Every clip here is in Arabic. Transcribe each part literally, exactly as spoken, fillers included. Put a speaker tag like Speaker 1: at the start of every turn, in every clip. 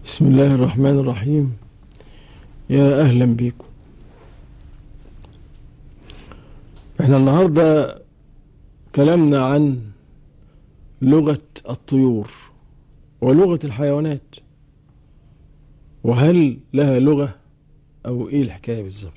Speaker 1: بسم الله الرحمن الرحيم. يا أهلا بيكم. احنا النهاردة كلامنا عن لغة الطيور ولغة الحيوانات، وهل لها لغة أو إيه الحكاية بالظبط.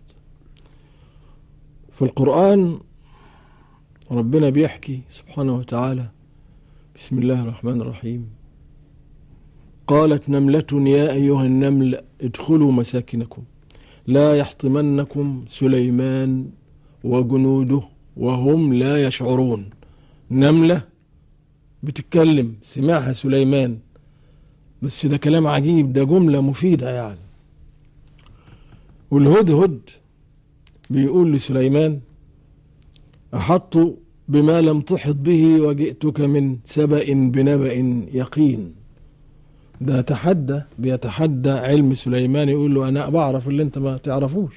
Speaker 1: في القرآن ربنا بيحكي سبحانه وتعالى: بسم الله الرحمن الرحيم. قالت نملة يا أيها النمل ادخلوا مساكنكم لا يحطمنكم سليمان وجنوده وهم لا يشعرون. نملة بتتكلم، سمعها سليمان، بس ده كلام عجيب، ده جملة مفيدة يعني. والهدهد بيقول لسليمان: أحط بما لم تحط به وجئتك من سبأ بنبأ يقين. ده تحدى، بيتحدى علم سليمان، يقول له أنا بعرف اللي أنت ما تعرفوش،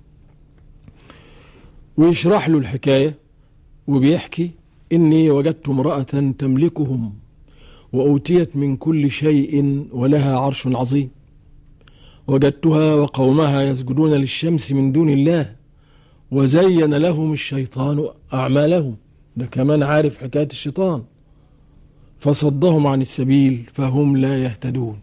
Speaker 1: ويشرح له الحكاية. وبيحكي: إني وجدت امرأة تملكهم وأوتيت من كل شيء ولها عرش عظيم، وجدتها وقومها يسجدون للشمس من دون الله وزين لهم الشيطان أعمالهم. ده كمان عارف حكاية الشيطان، فصدهم عن السبيل فهم لا يهتدون.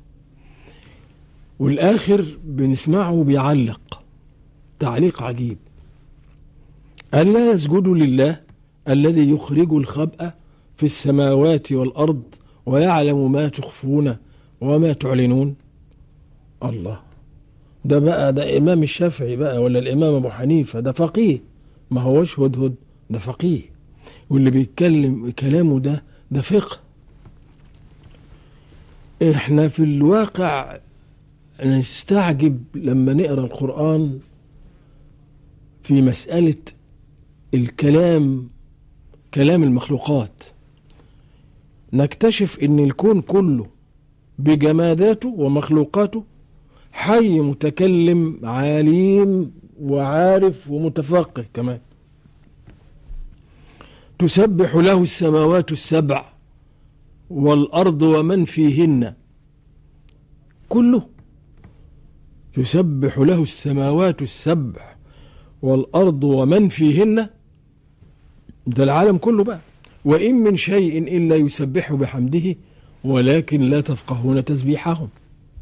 Speaker 1: والآخر بنسمعه بيعلق تعليق عجيب: ألا يسجدوا لله الذي يخرج الخبأ في السماوات والأرض ويعلم ما تخفون وما تعلنون. الله، ده بقى ده إمام الشافعي بقى ولا الإمام أبو حنيفة؟ ده فقيه، ما هوش هدهد، ده فقيه، واللي بيتكلم كلامه ده ده فقه. احنا في الواقع نستعجب لما نقرأ القرآن في مسألة الكلام، كلام المخلوقات، نكتشف ان الكون كله بجماداته ومخلوقاته حي متكلم عليم وعارف ومتفقه كمان. تسبح له السماوات السبع والأرض ومن فيهن، كله تسبح له السماوات السبع والأرض ومن فيهن، ده العالم كله بقى. وإن من شيء إلا يسبح بحمده ولكن لا تفقهون تسبيحهم.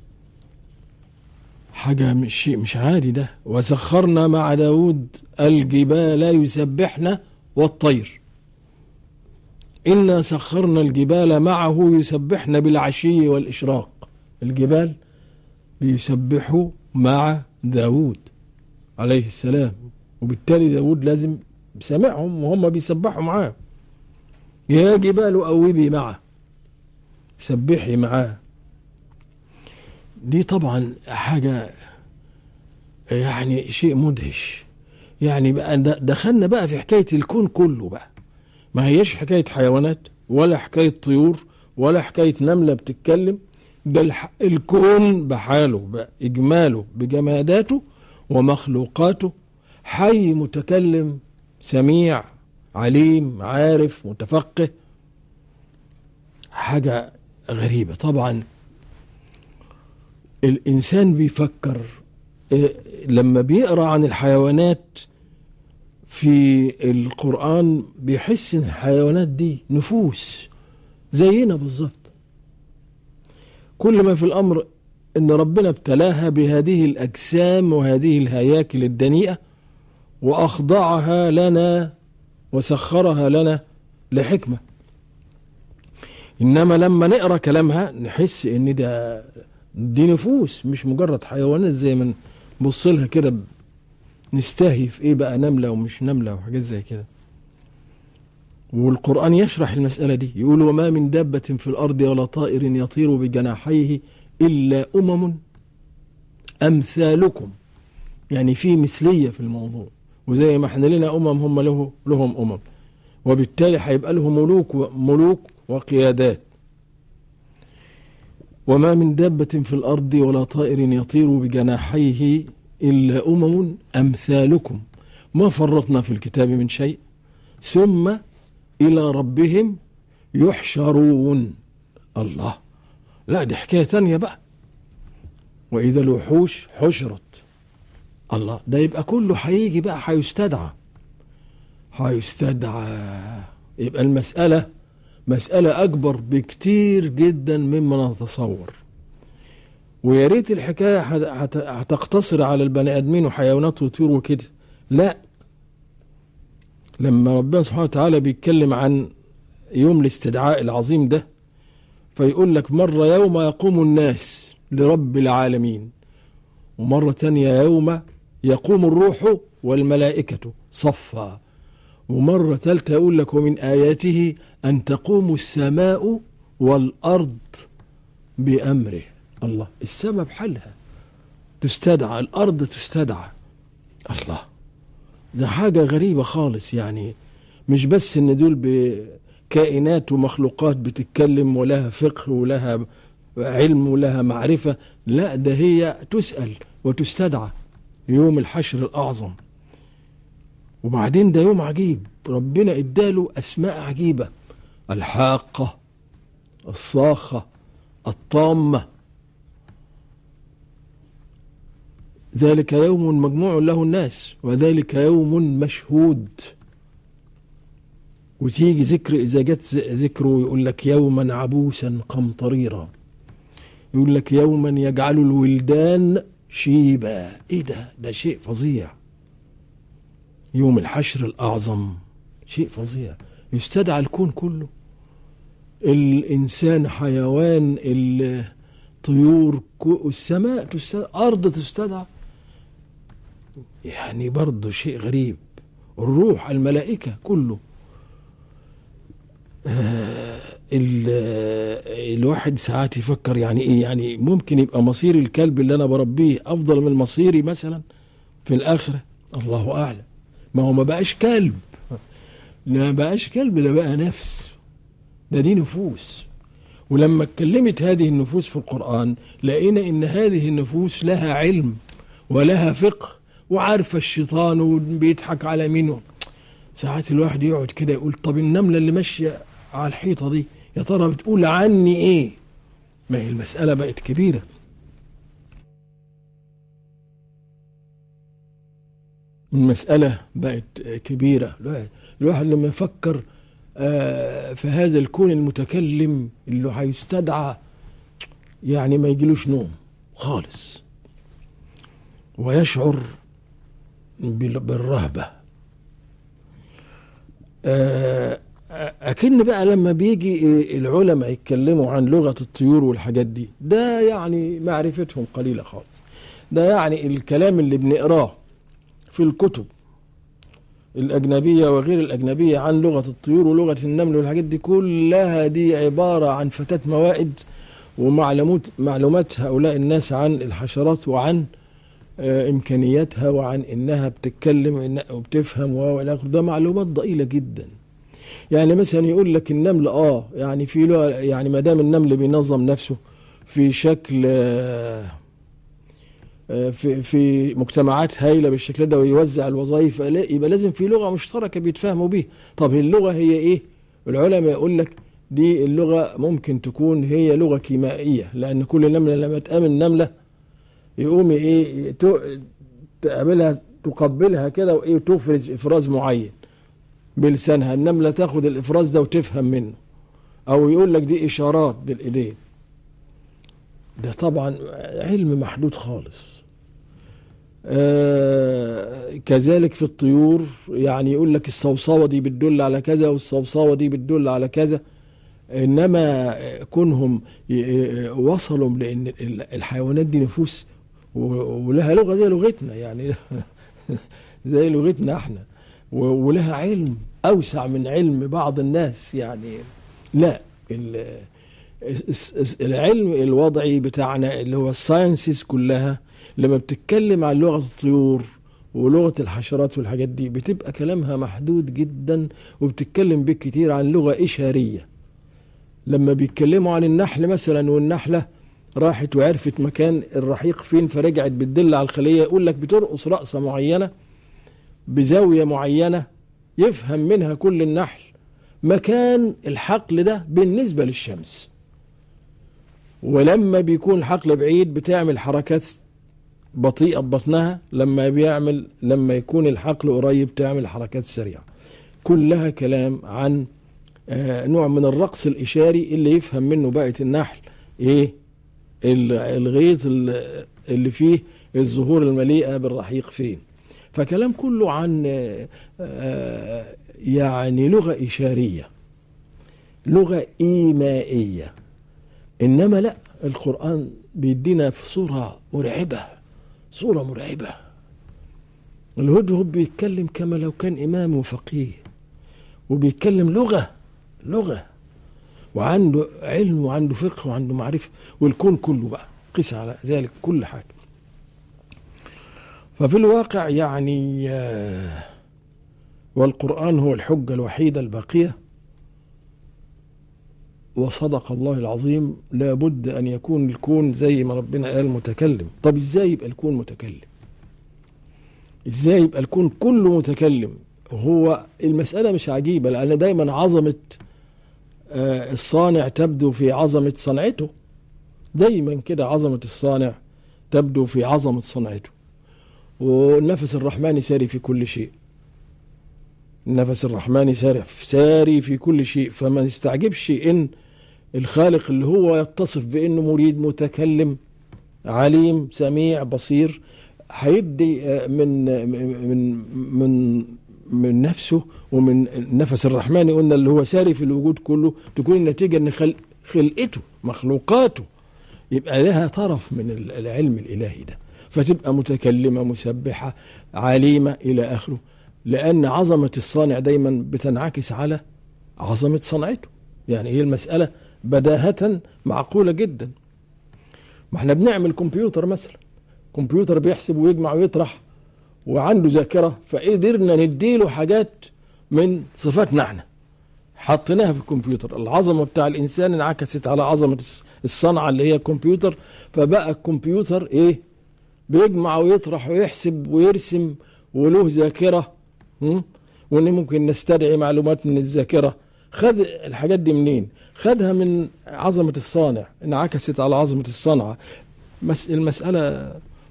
Speaker 1: حاجة مش شيء مش عادي ده. وسخرنا مع داود الجبال يسبحن والطير، إنا سخرنا الجبال معه يسبحن بالعشي والإشراق. الجبال بيسبحوا مع داود عليه السلام، وبالتالي داود لازم سمعهم وهم بيسبحوا معاه. يا جبال أوبي معه، سبحي معاه. دي طبعا حاجة يعني شيء مدهش. يعني بقى دخلنا بقى في حكاية الكون كله بقى، ما هيش حكاية حيوانات ولا حكاية طيور ولا حكاية نملة بتتكلم، ده الكون بحاله بقى، إجماله بجماداته ومخلوقاته، حي متكلم سميع عليم عارف متفقه. حاجة غريبة طبعا. الإنسان بيفكر لما بيقرأ عن الحيوانات في القرآن بيحس ان الحيوانات دي نفوس زينا بالظبط. كل ما في الأمر ان ربنا ابتلاها بهذه الأجسام وهذه الهياكل الدنيئة وأخضعها لنا وسخرها لنا لحكمة. إنما لما نقرأ كلامها نحس ان ده دي نفوس مش مجرد حيوانات زي ما نبص لها كده نستهي في ايه بقى، نملة ومش نملة وحاجات زي كده. والقرآن يشرح المسألة دي، يقول: وما من دابة في الأرض ولا طائر يطير بجناحيه إلا أمم أمثالكم. يعني في مثلية في الموضوع، وزي ما احنا لنا أمم هم له لهم أمم، وبالتالي هيبقى لهم ملوك وملوك وقيادات. وما من دابة في الأرض ولا طائر يطير بجناحيه إلا أمم أمثالكم ما فرطنا في الكتاب من شيء ثم إلى ربهم يحشرون. الله، لا دي حكاية تانية بقى. وإذا الوحوش حشرت. الله، ده يبقى كله هيجي بقى هيستدعى هيستدعى يبقى المسألة مسألة أكبر بكتير جدا مما نتصور. ويا ريت الحكاية هتقتصر على البني آدمين وحيوانات وطيور وكده، لا. لما ربنا سبحانه وتعالى بيتكلم عن يوم الاستدعاء العظيم ده، فيقول لك مرة يوم يقوم الناس لرب العالمين، ومرة تانية يوم يقوم الروح والملائكة صفا، ومرة ثالثة يقول لك ومن آياته أن تقوم السماء والأرض بأمره. الله، السماء بحالها تستدعى، الأرض تستدعى. الله، ده حاجة غريبة خالص. يعني مش بس إن دول بكائنات ومخلوقات بتتكلم ولها فقه ولها علم ولها معرفة، لا، ده هي تسأل وتستدعى يوم الحشر الأعظم. وبعدين ده يوم عجيب، ربنا اداله أسماء عجيبة: الحاقة، الصاخة، الطامة. ذلك يوم مجموع له الناس وذلك يوم مشهود. وتيجي ذكر إذا جت ذكره يقول لك يوما عبوسا قمطريرا، يقول لك يوما يجعل الولدان شيبا. ايه ده ده شيء فظيع. يوم الحشر الأعظم شيء فظيع، يستدعى الكون كله، الإنسان، حيوان، الطيور، السماء تستدعى، أرض تستدعى. يعني برضو شيء غريب. الروح، الملائكة، كله. آه الواحد ساعات يفكر يعني ايه، يعني ممكن يبقى مصير الكلب اللي انا بربيه افضل من مصيري مثلا في الاخره؟ الله اعلم. ما هو ما بقاش كلب، لا بقاش كلب، ده بقى نفس، ده دي نفوس. ولما اتكلمت هذه النفوس في القرآن لقينا ان هذه النفوس لها علم ولها فقه وعارفه الشيطان وبيضحك على مين. ساعات الواحد يقعد كده يقول طب النمله اللي ماشيه على الحيطه دي يا ترى بتقول عني ايه؟ ما هي المساله بقت كبيره. المساله بقت كبيره. الواحد لما يفكر في هذا الكون المتكلم اللي هيستدعى يعني ما يجيلوش نوم خالص، ويشعر بالرهبة. أكن بقى لما بيجي العلماء يتكلموا عن لغة الطيور والحاجات دي، ده يعني معرفتهم قليلة خالص. ده يعني الكلام اللي بنقراه في الكتب الأجنبية وغير الأجنبية عن لغة الطيور ولغة النمل والحاجات دي كلها، دي عبارة عن فتاة موائد ومعلومات معلومات هؤلاء الناس عن الحشرات وعن آه إمكانياتها وعن إنها بتتكلم وبتفهم والى آخره. ده معلومات ضئيلة جدا. يعني مثلا يقول لك النمل آه يعني في لغة، يعني ما دام النمل بينظم نفسه في شكل آه في في مجتمعات هايله بالشكل ده ويوزع الوظائف، يبقى لازم في لغه مشتركه بيتفاهموا بيها. طب اللغه هي ايه؟ العلماء يقول لك دي اللغه ممكن تكون هي لغه كيميائيه، لان كل نمله لما تقابل نمله يقوم ايه تقابلها تقبلها كده وايه تفرز افراز معين بلسانها، النمله تاخد الافراز ده وتفهم منه، او يقول لك دي اشارات بالايدين. ده طبعا علم محدود خالص. آه كذلك في الطيور، يعني يقول لك الصوصوة دي بتدل على كذا والصوصوة دي بتدل على كذا. إنما كونهم وصلوا لأن الحيوانات دي نفوس ولها لغة زي لغتنا، يعني زي لغتنا احنا، ولها علم أوسع من علم بعض الناس. يعني لا، العلم الوضعي بتاعنا اللي هو الساينسز كلها لما بتتكلم عن لغة الطيور ولغة الحشرات والحاجات دي بتبقى كلامها محدود جدا، وبتتكلم بالكتير عن لغة إشارية. لما بيتكلموا عن النحل مثلا، والنحلة راحت وعرفت مكان الرحيق فين فرجعت بتدل على الخلية، يقول لك بترقص رقصة معينة بزاوية معينة يفهم منها كل النحل مكان الحقل ده بالنسبة للشمس. ولما بيكون الحقل بعيد بتعمل حركات بطيئة ببطنها، لما بيعمل لما يكون الحقل قريب تعمل حركات سريعة. كلها كلام عن آه نوع من الرقص الإشاري اللي يفهم منه بقية النحل ايه الغيط اللي فيه الزهور المليئة بالرحيق فين. فكلام كله عن آه آه يعني لغة إشارية، لغة إيمائية. إنما لا، القرآن بيدينا في صورة مرعبة، صورة مرعبة. الهدهد بيتكلم كما لو كان إمام وفقيه، وبيتكلم لغة لغة وعنده علم وعنده فقه وعنده معرفة، والكون كله بقى قس على ذلك كل حاجة. ففي الواقع يعني والقرآن هو الحجة الوحيدة الباقية، وصدق الله العظيم. لابد أن يكون الكون زي ما ربنا قال متكلم. طب إزاي يبقى الكون متكلم؟ إزاي يبقى الكون كله متكلم؟ هو المسألة مش عجيبة، لأن دايما عظمة الصانع تبدو في عظمة صنعته. دايما كده عظمة الصانع تبدو في عظمة صنعته. والنفس الرحمن ساري في كل شيء، النفس الرحمن ساري ساري في كل شيء. فما نستعجبش إن الخالق اللي هو يتصف بأنه مريد متكلم عليم سميع بصير هيدي من من من من نفسه ومن النفس الرحمن قلنا اللي هو ساري في الوجود كله، تكون النتيجة ان خلق خلقته مخلوقاته يبقى لها طرف من العلم الإلهي ده، فتبقى متكلمة مسبحة عليمة إلى آخره. لأن عظمة الصانع دايما بتنعكس على عظمة صنعته. يعني هي المسألة بداهة معقولة جدا. ما احنا بنعمل كمبيوتر مثلا، كمبيوتر بيحسب ويجمع ويطرح وعنده ذاكرة، فقدرنا نديله حاجات من صفاتنا احنا حطيناها في الكمبيوتر. العظمة بتاع الإنسان انعكست على عظمة الصنعة اللي هي الكمبيوتر، فبقى الكمبيوتر ايه؟ بيجمع ويطرح ويحسب ويرسم وله ذاكرة، وان ممكن نستدعي معلومات من الذاكرة. خد الحاجات دي منين؟ خدها من عظمة الصانع، انعكست على عظمة الصنعة. المسألة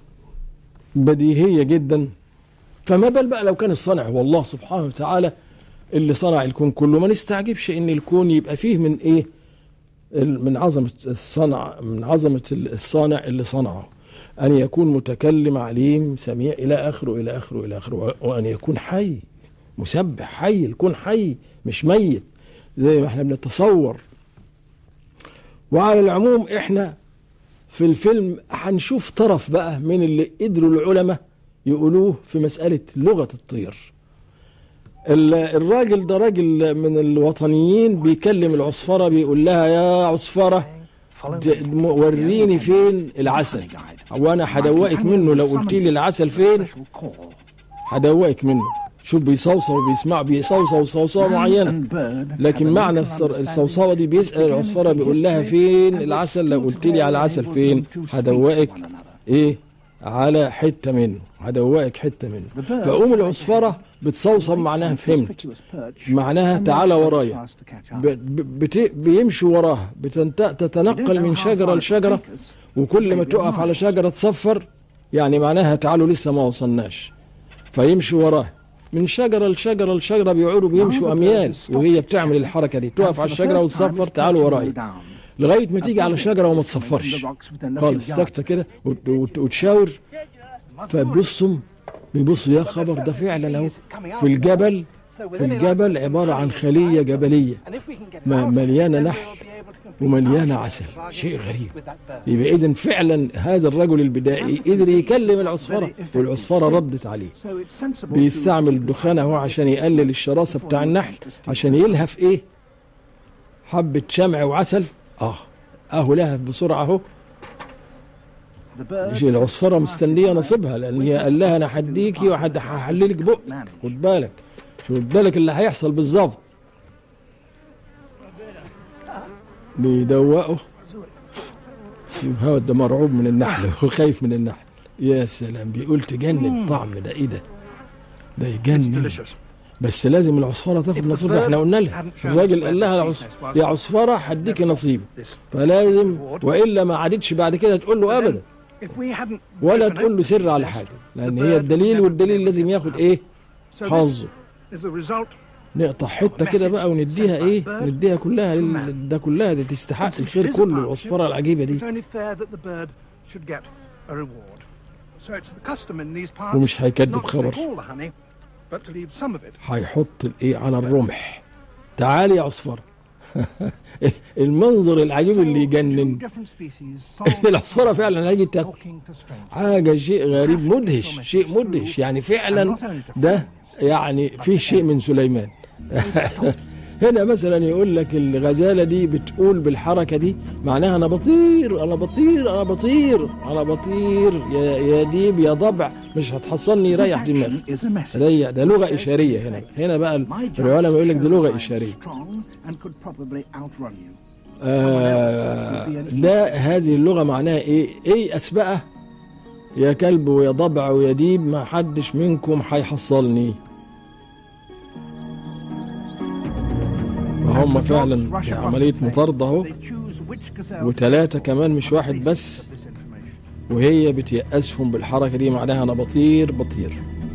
Speaker 1: بديهية جدا. فما بال بقى لو كان الصانع هو الله سبحانه وتعالى اللي صنع الكون كله. ما نستعجبش ان الكون يبقى فيه من ايه؟ من عظمة الصنع، من عظمة الصانع اللي صنعه، ان يكون متكلم عليم سميع الى اخره الى اخره الى اخره، وان يكون حي مسبح حي. الكون حي مش ميت زي ما احنا بنتصور. وعلى العموم احنا في الفيلم هنشوف طرف بقى من اللي قدروا العلماء يقولوه في مسألة لغة الطير. الراجل ده راجل من الوطنيين بيكلم العصفرة، بيقول لها يا عصفرة وريني فين العسل، وانا هدوقك منه. لو قلت لي العسل فين هدوقك منه. شوف بيصوصو وبيسمع بيصوصو صوصوة معينة، لكن معنى الصوصوة دي بيسأل العصفرة بيقول لها فين العسل، لو قلت لي على العسل فين هدوقك ايه على حتة منه، هدوقك حتة منه. فأقوم العصفرة بتصوصم معناها فهمت، معناها تعالى ورايا. بيمشوا وراها، بتتنقل من شجرة لشجرة، وكل ما تقف على شجرة تصفر يعني معناها تعالوا لسه ما وصلناش، فيمشوا وراها من شجرة لشجرة لشجرة. بيقعدوا بيمشوا أميال وهي بتعمل الحركة دي، تقف على الشجرة وتصفر تعالوا ورايا، لغاية ما تيجي على شجرة وما تصفرش خالص، ساكتة كده وتشاور. فبيبصوا بيبصوا يا خبر، ده فعلا اهو في الجبل، في الجبل عبارة عن خلية جبلية مليانة نحل ومليانة عسل، شيء غريب. يبقى إذن فعلا هذا الرجل البدائي قدر يكلم العصفرة والعصفرة ردت عليه. بيستعمل الدخان اهو عشان يقلل الشراسة بتاع النحل، عشان يلهف ايه؟ حبة شمع وعسل. اه اهو لهف بسرعة اهو. العصفرة مستنية نصيبها، لأن هي قال لها أنا هديكي وهحللك بقك، خد بالك، شو بالك اللي هيحصل بالظبط. بيدوقه هو ده مرعوب من النحل وخايف من النحل. يا سلام، بيقول تجنن الطعم ده، ايه ده؟ ده يجنن. بس لازم العصفورة تاخد نصيبها. احنا قلنا لها، الراجل قال لها العص... يا عصفورة هديكي نصيبك، فلازم، وإلا ما عادتش بعد كده تقول له أبدا، ولا تقول له سر على حاجة، لأن هي الدليل، والدليل لازم ياخد إيه؟ حظه. نقطع حتة كده بقى ونديها إيه؟ نديها كلها لل... ده كلها دي تستحق الخير كله، العصفورة العجيبة دي. ومش هيكذب خبر، هيحط الايه على الرمح. تعالي يا عصفورة. المنظر العجيب اللي يجنن. العصفورة فعلا هيجي تاكل حاجة، شيء غريب مدهش، شيء مدهش يعني فعلا. ده يعني فيه شيء من سليمان. هنا مثلا يقول لك الغزالة دي بتقول بالحركة دي معناها أنا بطير أنا بطير أنا بطير أنا بطير يا يا ديب يا ضبع، مش هتحصلني، ريح دماغك. ريح، ده لغة إشارية. هنا هنا بقى العلماء يقول لك دي لغة إشارية. آه لا، هذه اللغة معناها إيه؟ إيه أسبقه يا كلب ويا ضبع ويا ديب، ما حدش منكم هيحصلني. هم فعلا عملية مطاردة اهو، وثلاثة كمان مش واحد بس، وهي بتيأسهم بالحركة دي معناها أنا بطير بطير.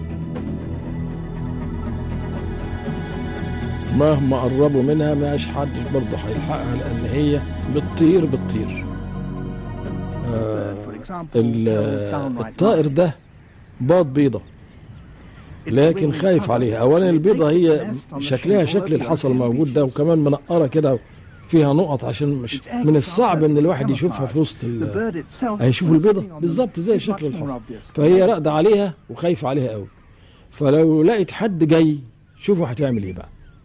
Speaker 1: مهما قربوا منها ماش حد برضه هيلحقها، لأن هي بتطير بتطير. آه الطائر ده باض بيضة، لكن خايف عليها. اولا البيضة هي شكلها شكل الحصل موجود ده، وكمان منقرة كده فيها نقط، عشان مش من الصعب ان الواحد يشوفها في وسط ال... هيشوف البيضة بالظبط زي شكل الحصل، فهي راقدة عليها وخايفة عليها قوي. فلو لقيت حد جاي، شوفوا هتعمل ايه بقى.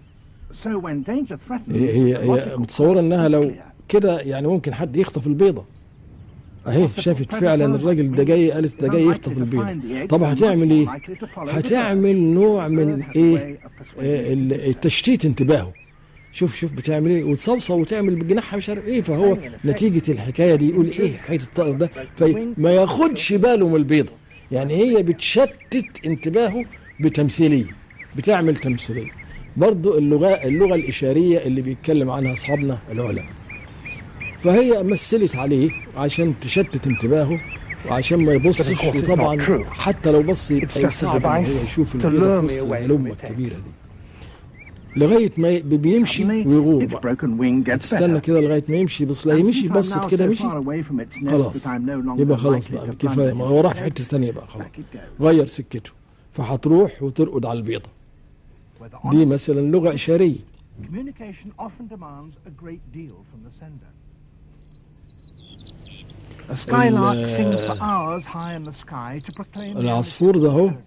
Speaker 1: هي هي متصورة انها لو كده يعني ممكن حد يخطف البيضة اهي. شافت فعلا الراجل ده جاي، قالت ده جاي يخطف البيضة. طب هتعمل ايه؟ هتعمل نوع من ايه؟ آه التشتيت انتباهه. شوف شوف بتعمل ايه، وتصوصو وتعمل بجناحها مش عارف ايه. فهو نتيجة الحكاية دي يقول ايه حكاية الطائر ده، فما ياخدش باله من البيضة. يعني هي بتشتت انتباهه بتمثيلية، بتعمل تمثيلية. برضو اللغة اللغة الإشارية اللي بيتكلم عنها أصحابنا العلماء. فهي مثلت عليه عشان تشتت انتباهه وعشان ما يبصش، وطبعا حتى لو بص يبقى صعب ان هو يشوف البيضة في وسط الهلمة الكبيرة دي، لغاية ما بيمشي ويغور. تستنى كده لغاية ما يمشي، بص لا يمشي، بصت كده مشي، خلاص يبقى خلاص بقى كفاية، ما هو راح في حتة ثانية بقى خلاص، غير سكته. فهتروح وترقد على البيضة دي مثلا لغة إشارية. العصفور ده هو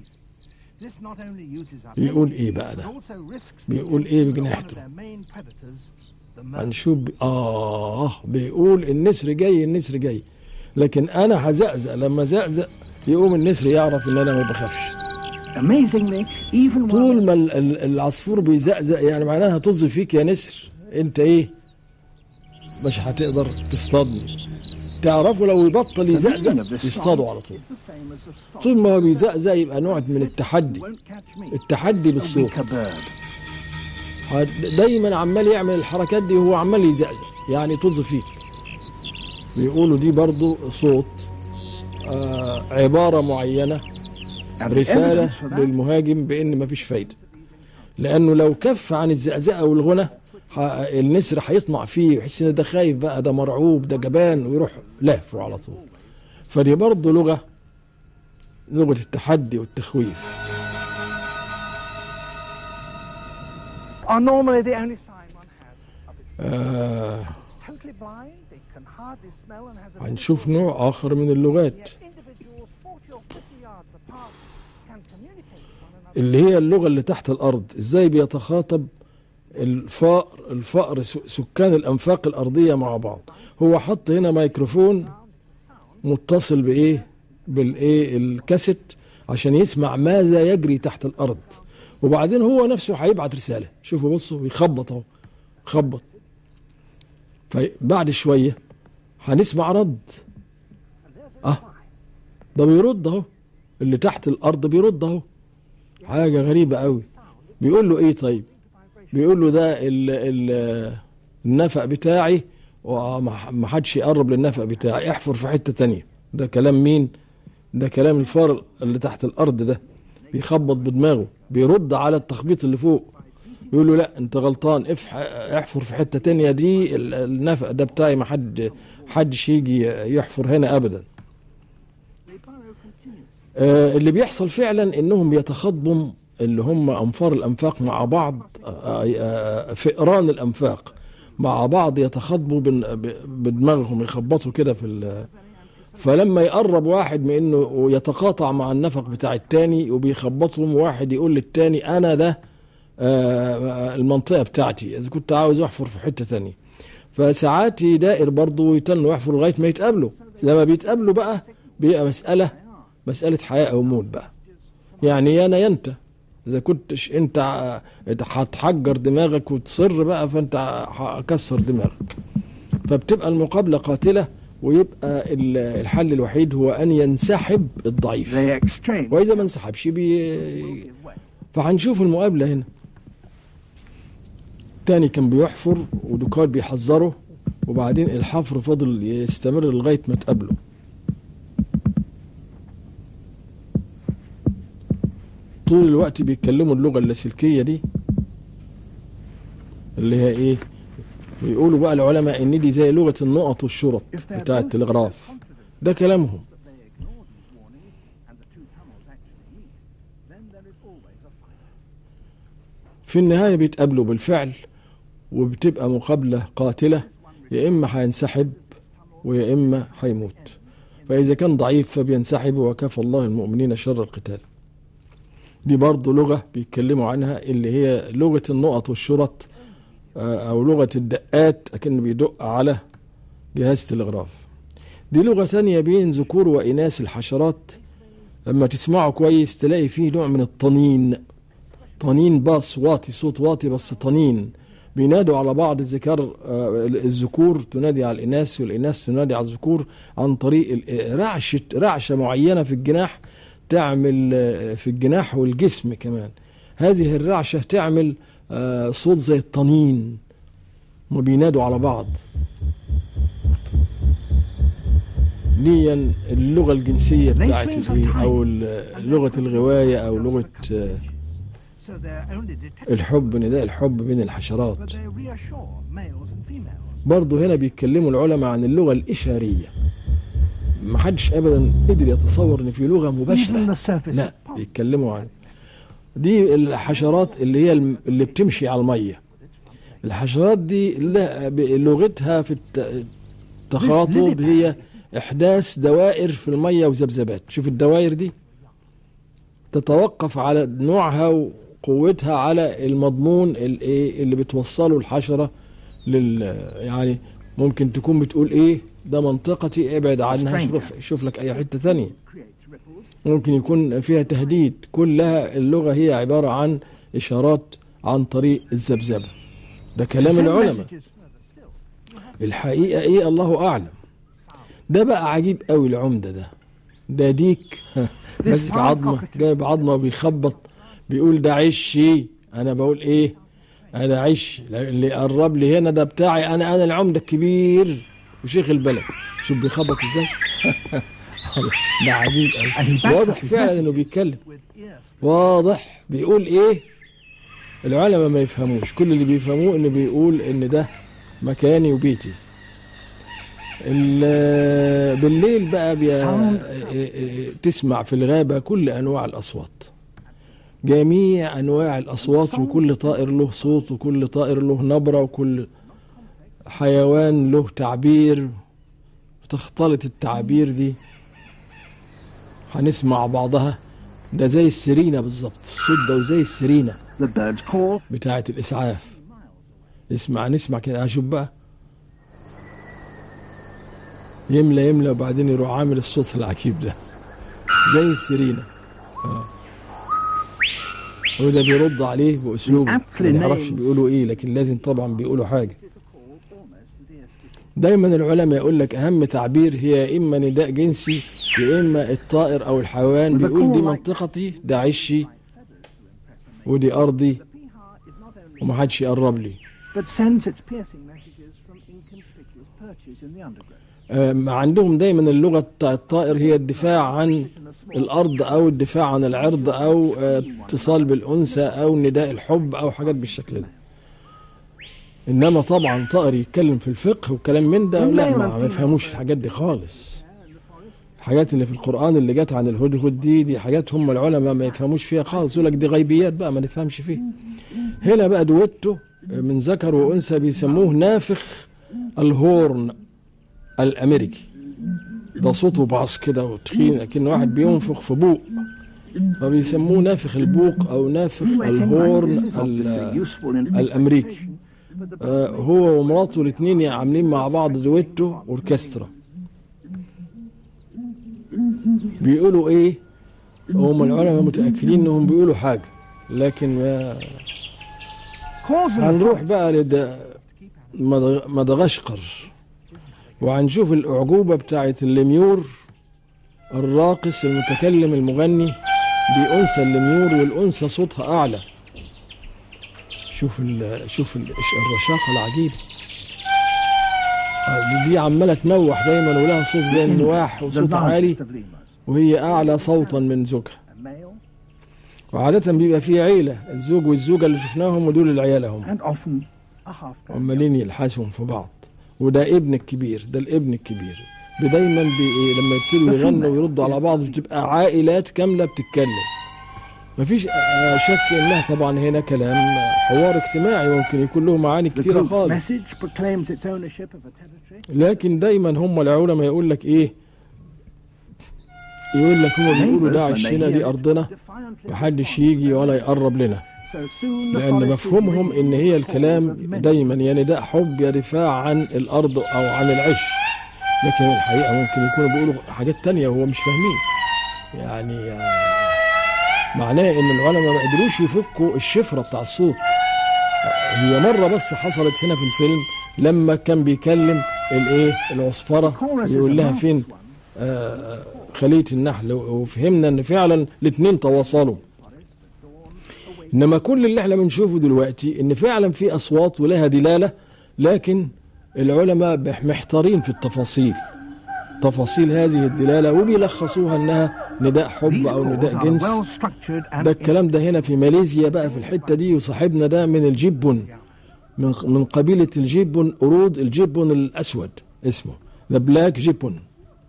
Speaker 1: بيقول ايه بقى ده؟ بيقول ايه بجناحته؟ هنشوف. اه بيقول النسر جاي النسر جاي، لكن انا هزقزق. لما زقزق يقوم النسر يعرف ان انا ما بخافش. طول ما العصفور بيزقزق يعني معناها طز فيك يا نسر، انت ايه مش هتقدر تصطادني. تعرفوا لو يبطل يزقزق يصطادوا على طول. طول ما هو بيزقزق يبقى نوع من التحدي، التحدي بالصوت. دايما عمال يعمل الحركات دي وهو عمال يزقزق، يعني طز فيك. بيقولوا دي برضو صوت، آه عبارة معينة، رسالة للمهاجم بأن مفيش فايدة، لأنه لو كف عن الزقزقة والغنى النسر هيطمع فيه ويحس ان ده خايف بقى، ده مرعوب، ده جبان، ويروح لهفه على طول. فدي برضه لغة لغة التحدي والتخويف. آه هنشوف نوع آخر من اللغات اللي هي اللغة اللي تحت الأرض. ازاي بيتخاطب الفأر الفأر سكان الأنفاق الأرضية مع بعض. هو حط هنا ميكروفون متصل بإيه بالإيه الكاسيت عشان يسمع ماذا يجري تحت الأرض، وبعدين هو نفسه هيبعت رسالة. شوفوا بصوا بيخبط اهو، خبط. فبعد شوية هنسمع رد. اه ده بيرد اهو، اللي تحت الأرض بيرد اهو. حاجة غريبة قوي. بيقول له ايه طيب؟ بيقول له ده ال ال النفق بتاعي وما حدش يقرب للنفق بتاعي، احفر في حتة تانية. ده كلام مين؟ ده كلام الفار اللي تحت الارض، ده بيخبط بدماغه، بيرد على التخبيط اللي فوق، يقول له لا انت غلطان، احفر في حتة تانية، دي النفق ده بتاعي، ما حد حدش يجي يحفر هنا ابدا. آه اللي بيحصل فعلا انهم بيتخاطبوا اللي هم انفار الانفاق مع بعض، آه آه فئران الانفاق مع بعض يتخاطبوا بدماغهم، يخبطوا كده في، فلما يقرب واحد من انه يتقاطع مع النفق بتاع التاني وبيخبطهم، واحد يقول للتاني انا ده آه المنطقة بتاعتي، اذا كنت عاوز احفر في حتة تانية. فساعات يدائر برضه ويتنوا يحفروا لغاية ما يتقابلوا. لما بيتقابلوا بقى بيبقى مسألة مسألة حياة او موت بقى، يعني يا انا يا انت. اذا كنتش انت هتحجر دماغك وتصر بقى، فانت هكسر دماغك. فبتبقى المقابلة قاتلة، ويبقى الحل الوحيد هو ان ينسحب الضعيف، واذا ما انسحبش بي... فهنشوف المقابلة هنا. تاني كان بيحفر ودكار بيحذره، وبعدين الحفر فضل يستمر لغاية ما تقابله. طول الوقت بيتكلموا اللغة اللاسلكية دي اللي هي ايه، بيقولوا بقى العلماء ان دي زي لغة النقط والشرط بتاع التلغراف، ده كلامهم. في النهاية بيتقابلوا بالفعل، وبتبقى مقابلة قاتلة، يا إما هينسحب ويا إما هيموت. فإذا كان ضعيف فبينسحب، وكفى الله المؤمنين شر القتال. دي برضو لغة بيتكلموا عنها اللي هي لغة النقط والشرط، أو لغة الدقات، أكن بيدق على جهاز تلغراف. دي لغة ثانية بين ذكور وإناث الحشرات. لما تسمعوا كويس تلاقي فيه نوع من الطنين، طنين باص واطي، صوت واطي بس طنين، بينادوا على بعض. الذكر الذكور تنادي على الإناث، والإناث تنادي على الذكور عن طريق رعشة رعشة معينة في الجناح، تعمل في الجناح والجسم كمان. هذه الرعشة تعمل صوت زي الطنين، وبينادوا على بعض. دي اللغة الجنسية بتاعت أو لغة الغواية أو لغة الحب، نداء الحب بين الحشرات. برضو هنا بيتكلموا العلماء عن اللغة الإشارية. ما حدش أبدا قدر يتصور إن في لغة مباشرة، لا، بيتكلموا عن دي الحشرات اللي هي اللي بتمشي على المية. الحشرات دي لغتها في التخاطب هي إحداث دوائر في المية وذبذبات. شوف الدوائر دي تتوقف على نوعها وقوتها على المضمون اللي بتوصله الحشرة لل، يعني ممكن تكون بتقول ايه ده منطقتي ابعد عنها، شوف, شوف لك اي حتة ثانية. ممكن يكون فيها تهديد. كلها اللغة هي عبارة عن اشارات عن طريق الذبذبة. ده كلام العلماء. الحقيقة ايه الله اعلم. ده بقى عجيب قوي العمدة ده ده ديك ماسك عظمة، جايب عظمة وبيخبط، بيقول ده عشي. انا بقول ايه؟ انا عش، اللي قرب لي هنا ده بتاعي انا، انا العمدة الكبير وشيخ البلد. شوف بيخبط ازاي. ده عجيب قوي. واضح فعلا انه بيتكلم، واضح بيقول ايه. العلماء ما يفهموش، كل اللي بيفهموه انه بيقول ان ده مكاني وبيتي. بالليل بقى تسمع في الغابة كل أنواع الأصوات، جميع أنواع الأصوات، وكل طائر له صوت، وكل طائر له نبرة، وكل حيوان له تعبير. تختلط التعابير دي، هنسمع بعضها. ده زي السرينة بالظبط، الصوت ده وزي السرينة بتاعة الإسعاف. اسمع نسمع كده، هشوف بقى يملى يملى وبعدين يروح عامل الصوت العجيب ده زي السرينة. آه. وده بيرد عليه بأسلوبه، ما يعرفش بيقولوا ايه، لكن لازم طبعا بيقولوا حاجة. دايما العلماء يقول لك اهم تعبير هي اما نداء جنسي، يا اما الطائر او الحيوان بيقول دي منطقتي، ده عشي، ودي ارضي، ومحدش يقرب لي.
Speaker 2: but sends its piercing messages from inconspicuous perches in the undergrowth.
Speaker 1: آه، عندهم دايما اللغة بتاع الطائر هي الدفاع عن الأرض أو الدفاع عن العرض أو آه، اتصال بالأنثى أو نداء الحب أو حاجات بالشكل ده. إنما طبعا طائر يتكلم في الفقه والكلام من ده لا، ما ما يفهموش الحاجات دي خالص. الحاجات اللي في القرآن اللي جت عن الهدهد دي دي حاجات هم العلماء ما يفهموش فيها خالص، يقول لك دي غيبيات بقى ما نفهمش فيها. هنا بقى دويتو من ذكر وأنثى بيسموه نافخ الهورن الأمريكي. ده صوته باص كده وتخين لكن واحد بينفخ في بوق، فبيسموه نافخ البوق أو نافخ الهورن الأمريكي. آه هو ومراته الاثنين عاملين مع بعض دويتو أوركسترا. بيقولوا ايه؟ هم العلماء متأكدين انهم بيقولوا حاجة، لكن ما هنروح بقى لمدغشقر وهنشوف الأعجوبة بتاعت الليميور الراقص المتكلم المغني بأنثى الليميور، والأنثى صوتها أعلى. شوف ال شوف ال الرشاقة العجيبة دي، عمالة تنوح دايما ولها صوت زي النواح وصوت عالي، وهي أعلى صوتا من زوجها. وعادة بيبقى فيه عيلة، الزوج والزوجة اللي شفناهم ودول العيالهم عمالين يلحسهم في بعض. وده ابن الكبير، ده الابن الكبير. دايما بي لما يبتدوا يغنوا ويردوا على بعض بتبقى عائلات كاملة بتتكلم. مفيش شك انها طبعا هنا كلام حوار اجتماعي ممكن يكون له معاني كتيرة خالص، لكن دايما هم العلماء يقول لك ايه؟ يقول لك هم بيقولوا ده عشنا دي ارضنا محدش يجي ولا يقرب لنا، لان مفهومهم ان هي الكلام دايما يا نداء حب يا دفاع عن الارض او عن العش، لكن الحقيقة ممكن يكونوا بيقولوا حاجات تانية وهو مش فاهمين. يعني معناه ان العلماء ما قدروش يفكوا الشفرة بتاع الصوت. هي مرة بس حصلت هنا في الفيلم لما كان بيكلم الايه العصفرة يقول لها فين آه خلية النحل، وفهمنا ان فعلا الاثنين تواصلوا. انما كل اللي احنا بنشوفه دلوقتي ان فعلا في اصوات ولها دلالة، لكن العلماء محتارين في التفاصيل تفاصيل هذه الدلالة وبيلخصوها انها نداء حب او نداء جنس. ده الكلام ده هنا في ماليزيا بقى في الحتة دي، وصاحبنا ده من الجيبون، من من قبيلة الجيبون، قرود الجيبون الاسود اسمه ذا بلاك جيبون.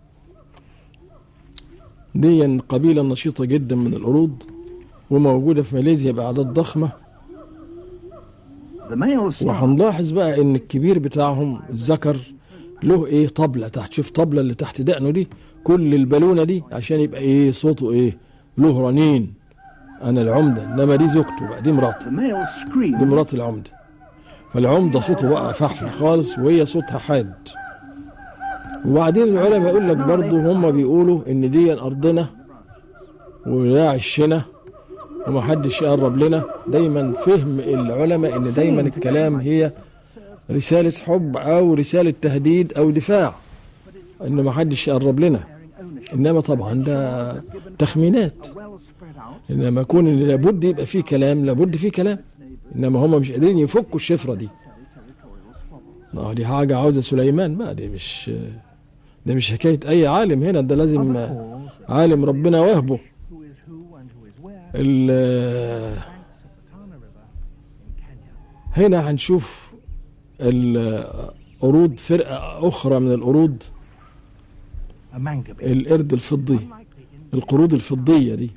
Speaker 1: دي قبيلة نشيطة جدا من القرود وموجودة في ماليزيا بأعداد ضخمة. وهنلاحظ بقى ان الكبير بتاعهم الذكر له ايه طبلة تحت، شوف طبلة اللي تحت دقنه دي، كل البالونة دي عشان يبقى ايه صوته ايه له رنين. انا العمدة، انما دي زوجته بقى، دي مراته، دي مرات العمدة. فالعمدة صوته بقى فحل خالص وهي صوتها حاد. وبعدين العلماء يقول لك برضه هم بيقولوا ان دي ارضنا ولا عشنا ومحدش يقرب لنا. دايما فهم العلماء ان دايما الكلام هي رسالة حب او رسالة تهديد او دفاع، ان محدش يقرب لنا. انما طبعا ده تخمينات، انما يكون ان لابد يبقى فيه كلام، لابد فيه كلام، انما هم مش قادرين يفكوا الشفرة دي. اه دي حاجة عاوزة سليمان بقى، دي مش ده مش حكاية اي عالم هنا، ده لازم عالم ربنا وهبه. هنا هنشوف القرود، فرقة أخرى من القرود، القرد الفضي، القرود الفضية دي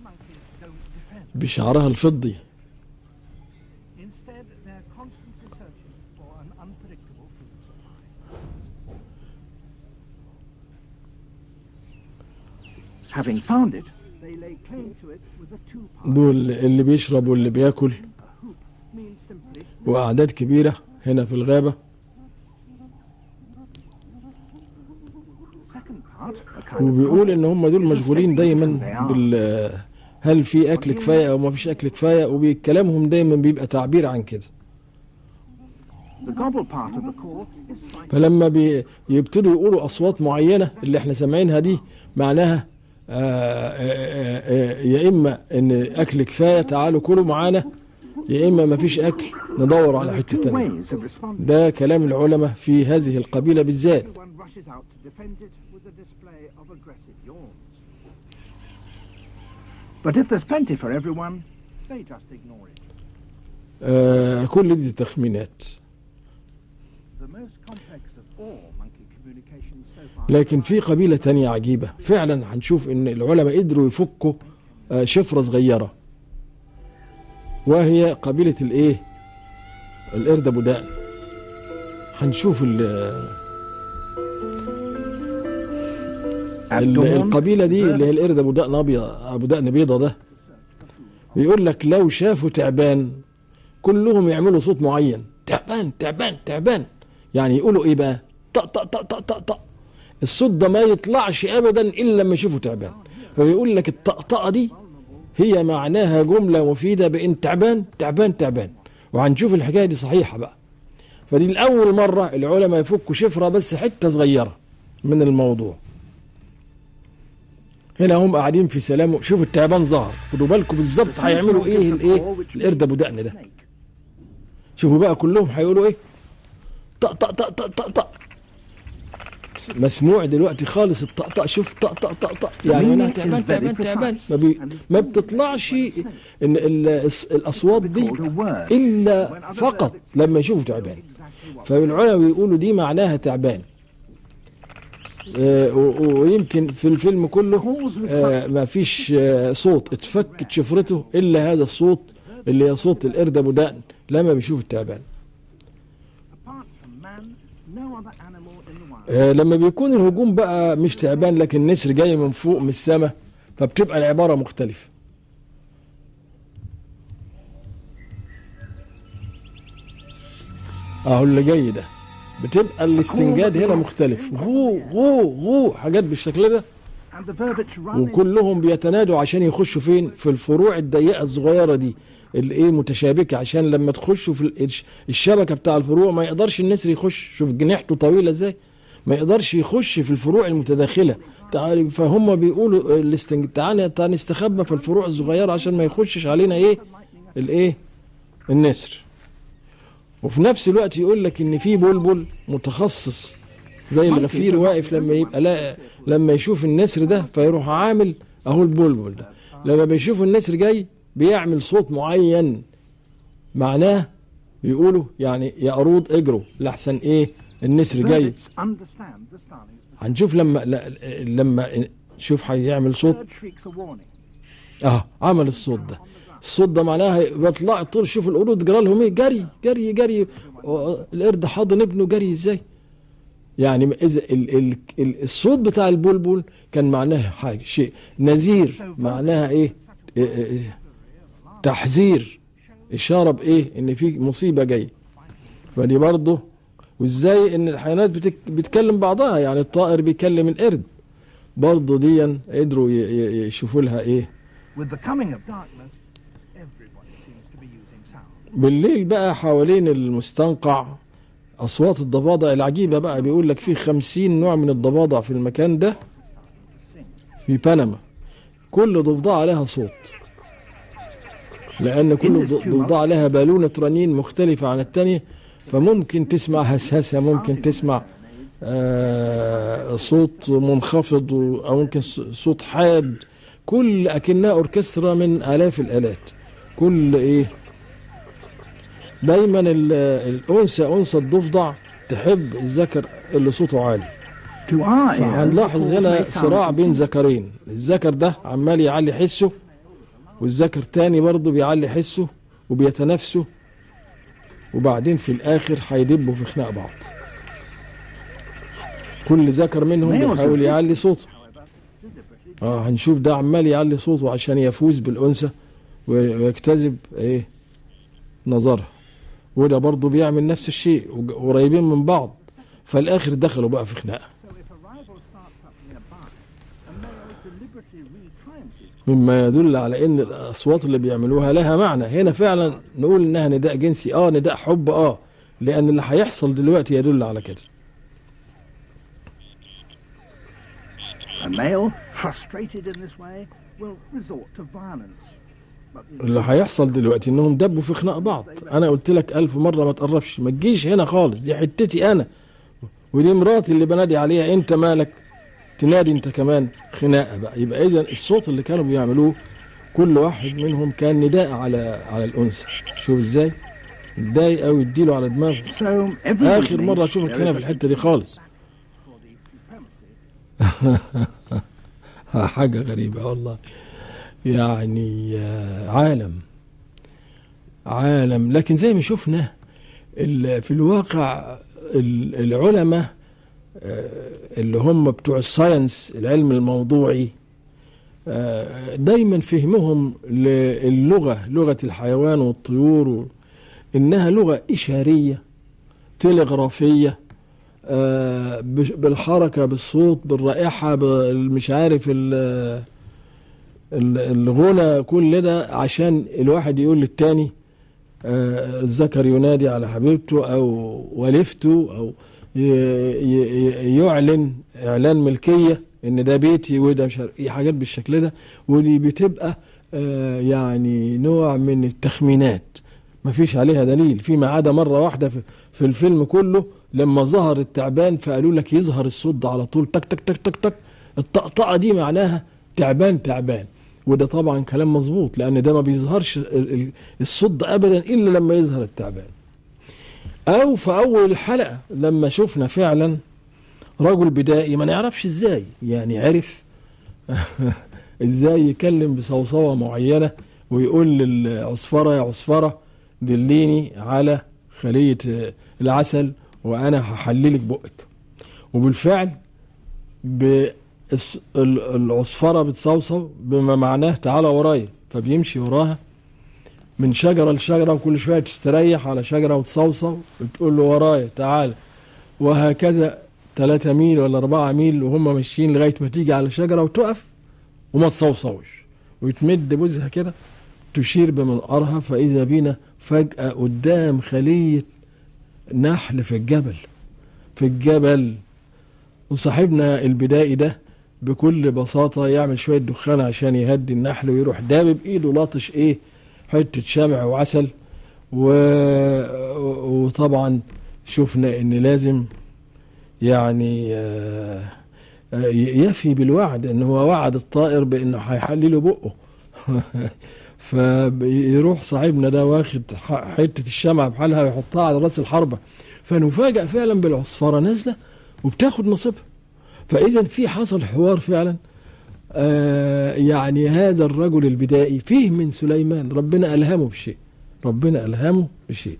Speaker 1: بشعرها الفضي. دول اللي بيشرب واللي بياكل، وأعداد كبيرة هنا في الغابة. وبيقول ان هم دول مشغولين دايما بال هل في اكل كفاية او ما فيش اكل كفاية، وبكلامهم دايما بيبقى تعبير عن كده. فلما بيبتدوا يقولوا اصوات معينة اللي احنا سامعينها دي معناها آآ آآ يا اما ان اكل كفاية تعالوا كلوا معانا، يا إما ما فيش أكل ندور على حتة
Speaker 2: Two
Speaker 1: تانية.
Speaker 2: ways of responding.
Speaker 1: ده كلام العلماء في هذه القبيلة بالذات.
Speaker 2: Everyone rushes out to defend it with a display of aggressive yawns. But if there's plenty for everyone, they just ignore it.
Speaker 1: آه كل دي تخمينات.
Speaker 2: The most complex of all monkey communications so far.
Speaker 1: لكن في قبيلة تانية عجيبة فعلا، هنشوف ان العلماء قدروا يفكوا آه شفرة صغيرة، وهي قبيلة الايه؟ القرد ابو دقن. هنشوف ال ال- القبيلة دي اللي هي القرد ابو دقن ابيض، ابو دقن بيضة ده، بيقول لك لو شافوا تعبان كلهم يعملوا صوت معين، تعبان تعبان تعبان، يعني يقولوا ايه بقى؟ طق طق طق طق طق طق. الصوت ده ما يطلعش ابدا الا لما يشوفوا تعبان. فبيقول لك الطقطقه دي هي معناها جمله مفيده بان تعبان تعبان تعبان. وهنشوف الحكايه دي صحيحه بقى. فدي الاول مره العلماء يفكوا شفره بس حته صغيره من الموضوع. هنا هم قاعدين في سلام، شوفوا التعبان ظهر، خدوا بالكم بالظبط هيعملوا ايه الايه؟ القرد ابو دقن ده. شوفوا بقى كلهم هيقولوا ايه؟ طق طق طق طق طق طق. مسموع دلوقتي خالص الطقطق. شوف طق طق طق طق، يعني معناها تعبان تعبان تعبان. ما, بي ما بتطلعش ان ال- الاصوات دي الا فقط لما يشوفوا تعبان. فالعلماء بيقولوا دي معناها تعبان. آه و- ويمكن في الفيلم كله آه ما فيش آه صوت اتفكت شفرته الا هذا الصوت اللي هي صوت القرد ابو دقن لما بيشوف التعبان. آه لما بيكون الهجوم بقى مش تعبان لكن نسر جاي من فوق من السماء، فبتبقى العبارة مختلفة. اهو اللي جاي ده بتبقى الاستنجاد هنا مختلف، غو غو غو حاجات بالشكل ده، وكلهم بيتنادوا عشان يخشوا فين؟ في الفروع الضيقة الصغيرة دي اللي ايه متشابكة، عشان لما تخشوا في الشبكة بتاع الفروع ما يقدرش النسر يخش. شوف جناحته طويلة ازاي، ما يقدرش يخش في الفروع المتداخلة. فهم بيقولوا الاستنج تعالى تعالى نستخبى في الفروع الصغيرة عشان ما يخشش علينا ايه؟ الايه؟ النسر. وفي نفس الوقت يقول لك ان في بلبل متخصص زي الغفير واقف لما يبقى لا لما يشوف النسر ده فيروح عامل اهو البلبل ده لما بيشوف النسر جاي بيعمل صوت معين، معناه بيقولوا يعني يا قرود اجروا لحسن ايه النسر جاي. هنشوف لما لما شوف هيعمل صوت اه عمل الصوت ده. الصوت ده معناها بيطلع الطير. شوف القرود جرى لهم ايه؟ جري جري جري. القرد حاضن ابنه جري ازاي؟ يعني اذا ال ال ال الصوت بتاع البلبل كان معناها حاجه شيء نذير، معناها ايه؟ إيه, إيه تحذير، اشاره بايه؟ ان في مصيبه جايه. فدي برضه وازاي ان الحيوانات بتك بتكلم بعضها، يعني الطائر بيكلم القرد برضه دي قدروا يشوفوا لها ايه. بالليل بقى حوالين المستنقع اصوات الضفادع العجيبه بقى. بيقول لك في خمسين نوع من الضفادع في المكان ده في بنما، كل ضفدعه لها صوت، لان كل ضفدعه لها بالونه رنين مختلفه عن الثانيه. فممكن تسمع هسهسه، ممكن تسمع آه صوت منخفض، او ممكن صوت حاد، كل اكنها اوركسترا من الاف الالات. كل ايه دايما الانثى انثى الضفدع تحب الذكر اللي صوته عالي. فهنلاحظ هنا صراع بين ذكرين، الذكر ده عمال يعلي حسه والذكر تاني برضه بيعلي حسه وبيتنافسوا، وبعدين في الاخر هيدبوا في خناق بعض. كل ذكر منهم بيحاول يعلي صوته. اه هنشوف ده عمال يعلي صوته عشان يفوز بالانثى ويجتذب ايه نظرها، وده برضه بيعمل نفس الشيء، قريبين من بعض. فالاخر دخلوا بقى في خناقه، مما يدل على ان الاصوات اللي بيعملوها لها معنى. هنا فعلا نقول انها نداء جنسي، اه نداء حب، اه لان اللي هيحصل دلوقتي يدل على كده.
Speaker 2: A male, frustrated in this way, will resort to violence.
Speaker 1: اللي هيحصل دلوقتي انهم دبوا في خناق بعض. انا قلت لك الف مره ما تقربش، ما تجيش هنا خالص، دي حتتي انا ودي مراتي اللي بنادي عليها، انت مالك تنادي انت كمان؟ خناقه بقى. يبقى اذا الصوت اللي كانوا بيعملوه كل واحد منهم كان نداء على على الانثى. شوف ازاي اتضايق قوي، اديله على دماغه.
Speaker 2: So every
Speaker 1: اخر
Speaker 2: evening
Speaker 1: مره اشوفك
Speaker 2: there
Speaker 1: هنا
Speaker 2: is
Speaker 1: في
Speaker 2: a
Speaker 1: الحته دي خالص.
Speaker 2: for the supremacy.
Speaker 1: حاجه غريبه والله. يعني آه، عالم عالم لكن زي ما شفنا ال- في الواقع ال- العلماء آه، اللي هم بتوع الساينس، العلم الموضوعي، آه، دايما فهمهم للغة، لغة الحيوان والطيور و- إنها لغة إشارية تلغرافية، آه، بش- بالحركة، بالصوت، بالرائحة، مش عارف ال- ال- الغنى، كل ده عشان الواحد يقول للتاني آه، الذكر ينادي على حبيبته أو ولفته، أو ي- ي- يعلن إعلان ملكية إن ده بيتي وده مش عارف إيه، حاجات بالشكل ده. ودي بتبقى آه، يعني نوع من التخمينات ما فيش عليها دليل، فيما عدا مرة واحدة في, في الفيلم كله لما ظهر التعبان فقالوا لك يظهر الصوت ده على طول، تك تك تك تك تك، الطقطقة دي معناها تعبان تعبان. وده طبعا كلام مظبوط، لأن ده ما بيظهرش ال- ال- الصوت ده أبدا إلا لما يظهر التعبان. أو في أول الحلقة لما شفنا فعلا رجل بدائي ما نعرفش إزاي، يعني عرف إزاي يكلم بصوصوة معينة ويقول للعصفرة يا عصفرة دليني على خلية آه، العسل وأنا هحللك بقك. وبالفعل ب- الس- ال- العصفرة بتصوصو بما معناه تعالى ورايا، فبيمشي وراها من شجرة لشجرة، وكل شوية تستريح على شجرة وتصوصو وتقول له ورايا تعالى، وهكذا ثلاثة ميل ولا أربعة ميل وهم ماشيين لغاية ما تيجي على شجرة وتقف وما تصوصوش، ويتمد بوزها كده تشير بمنقارها، فإذا بينا فجأة قدام خلية نحل في الجبل، في الجبل. وصاحبنا البدائي ده بكل بساطة يعمل شوية دخان عشان يهدي النحل، ويروح دابب ايده لاطش ايه حتة شمع وعسل. و... وطبعا شفنا ان لازم يعني آه، آه، يفي بالوعد، ان هو وعد الطائر بانه هيحلله بقه فيروح صاحبنا ده واخد ح- حتة الشمعة بحالها ويحطها على راس الحربة، فنفاجأ فعلا بالعصفرة نازلة وبتاخد نصيبها. فإذا في حصل حوار فعلا. آه يعني هذا الرجل البدائي فيه من سليمان، ربنا ألهمه بشيء، ربنا ألهمه بشيء.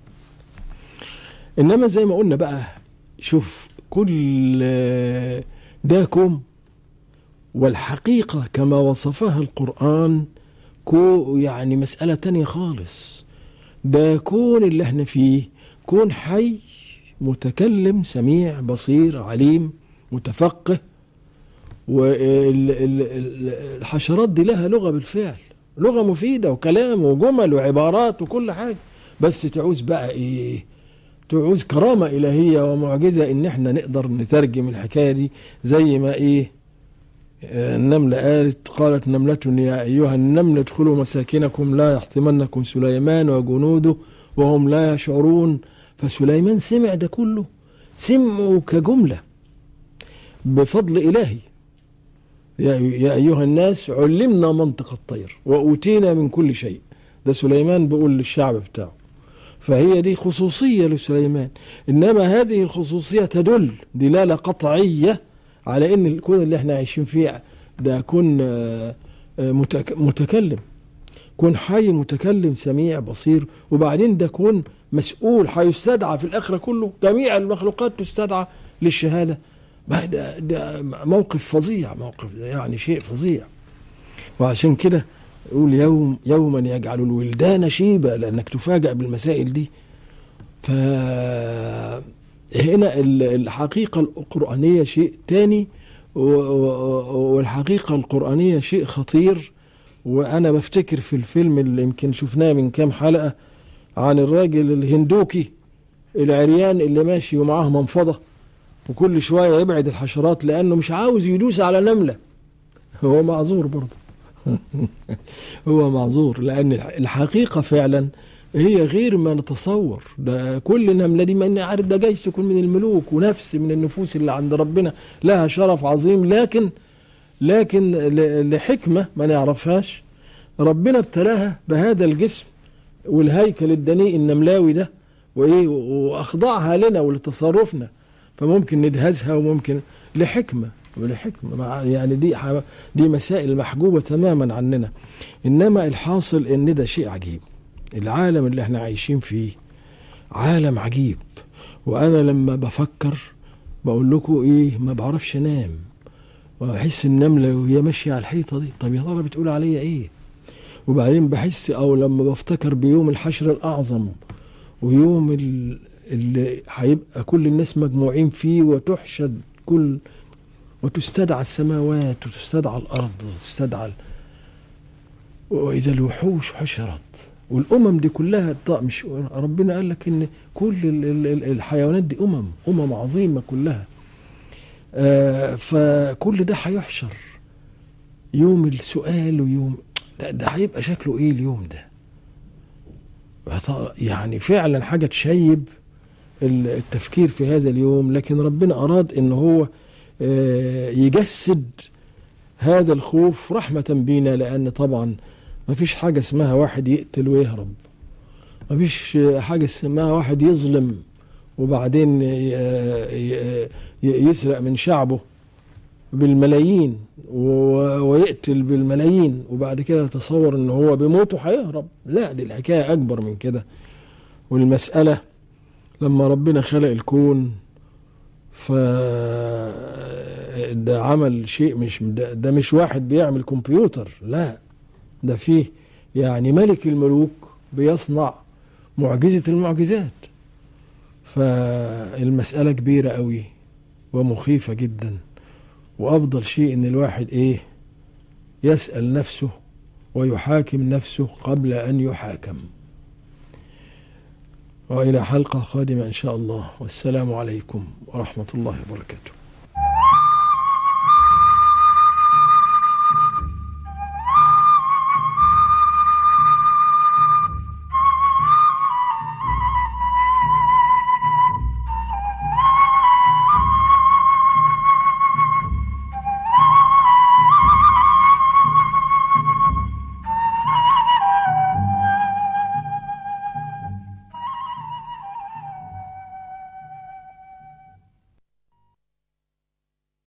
Speaker 1: إنما زي ما قلنا بقى، شوف كل آه، ده كوم، والحقيقة كما وصفها القرآن كو يعني مسألة تانية خالص. ده كون اللي احنا فيه كون حي متكلم سميع بصير عليم متفقه. والحشرات دي لها لغة بالفعل، لغة مفيدة وكلام وجمل وعبارات وكل حاجة، بس تعوز بقى ايه؟ تعوز كرامة إلهية ومعجزة ان احنا نقدر نترجم الحكاية دي زي ما ايه النملة قالت، قالت نملة يا أيها النمل ادخلوا مساكنكم لا يحطمنكم سليمان وجنوده وهم لا يشعرون. فسليمان سمع ده كله، سمعوا كجملة بفضل إلهي. يا يا أيها الناس علمنا منطق الطير وأوتينا من كل شيء، ده سليمان بيقول للشعب بتاعه. فهي دي خصوصية لسليمان، إنما هذه الخصوصية تدل دلالة قطعية على ان الكون اللي احنا عايشين فيه ده كون آه، آه، متك- متكلم، كون حي متكلم سميع بصير. وبعدين ده كون مسؤول، هيستدعى في الاخره كله، جميع المخلوقات تستدعى للشهاده. ما ده, ده موقف فظيع، موقف يعني شيء فظيع. وعشان كده يقول يوم يوما يجعل الولدان شيبا، لانك تفاجأ بالمسائل دي. ف هنا الحقيقة القرآنية شيء تاني، والحقيقة القرآنية شيء خطير. وأنا بفتكر في الفيلم اللي يمكن شفناه من كام حلقة عن الراجل الهندوكي العريان اللي ماشي ومعاه منفضة وكل شوية يبعد الحشرات لأنه مش عاوز يدوس على نملة. هو معذور برضه هو معذور، لأن الحقيقة فعلا هي غير ما نتصور. ده كل نملة دي، ما إني عارف ده جايز تكون من الملوك ونفس من النفوس اللي عند ربنا لها شرف عظيم، لكن لكن لحكمة ما نعرفهاش ربنا ابتلاها بهذا الجسم والهيكل الدنيء النملاوي ده، وإيه، وأخضعها لنا ولتصرفنا، فممكن ندهزها وممكن لحكمة ولحكمة يعني. دي دي مسائل محجوبة تماما عننا. إنما الحاصل إن ده شيء عجيب. العالم اللي احنا عايشين فيه عالم عجيب، وأنا لما بفكر بقول لكم إيه، ما بعرفش أنام وأحس النملة وهي ماشية على الحيطة دي، طب يا ترى بتقول عليا إيه؟ وبعدين بحس، أو لما بفتكر بيوم الحشر الأعظم ويوم اللي هيبقى كل الناس مجموعين فيه وتحشد كل وتستدعى السماوات وتستدعى الأرض وتستدعى، وإذا الوحوش حشرت والأمم دي كلها، مش ربنا قال لك إن كل الحيوانات دي أمم أمم عظيمة كلها، آه فكل ده هيحشر يوم السؤال ويوم ده, ده هيبقى شكله إيه اليوم ده؟ يعني فعلا حاجة تشيب التفكير في هذا اليوم. لكن ربنا أراد إن هو يجسد هذا الخوف رحمة بينا، لأن طبعا ما فيش حاجة اسمها واحد يقتل ويهرب، ما فيش حاجة اسمها واحد يظلم وبعدين يسرق من شعبه بالملايين ويقتل بالملايين وبعد كده يتصور ان هو بموته هيهرب. لا، دي الحكاية أكبر من كده. والمسألة لما ربنا خلق الكون ف ده عمل شيء، مش ده, ده مش واحد بيعمل كمبيوتر، لا، ده فيه يعني ملك الملوك بيصنع معجزة المعجزات. فالمسألة كبيرة قوي ومخيفة جدا، وأفضل شيء إن الواحد إيه يسأل نفسه ويحاكم نفسه قبل أن يحاكم. وإلى حلقة قادمة إن شاء الله، والسلام عليكم ورحمة الله وبركاته.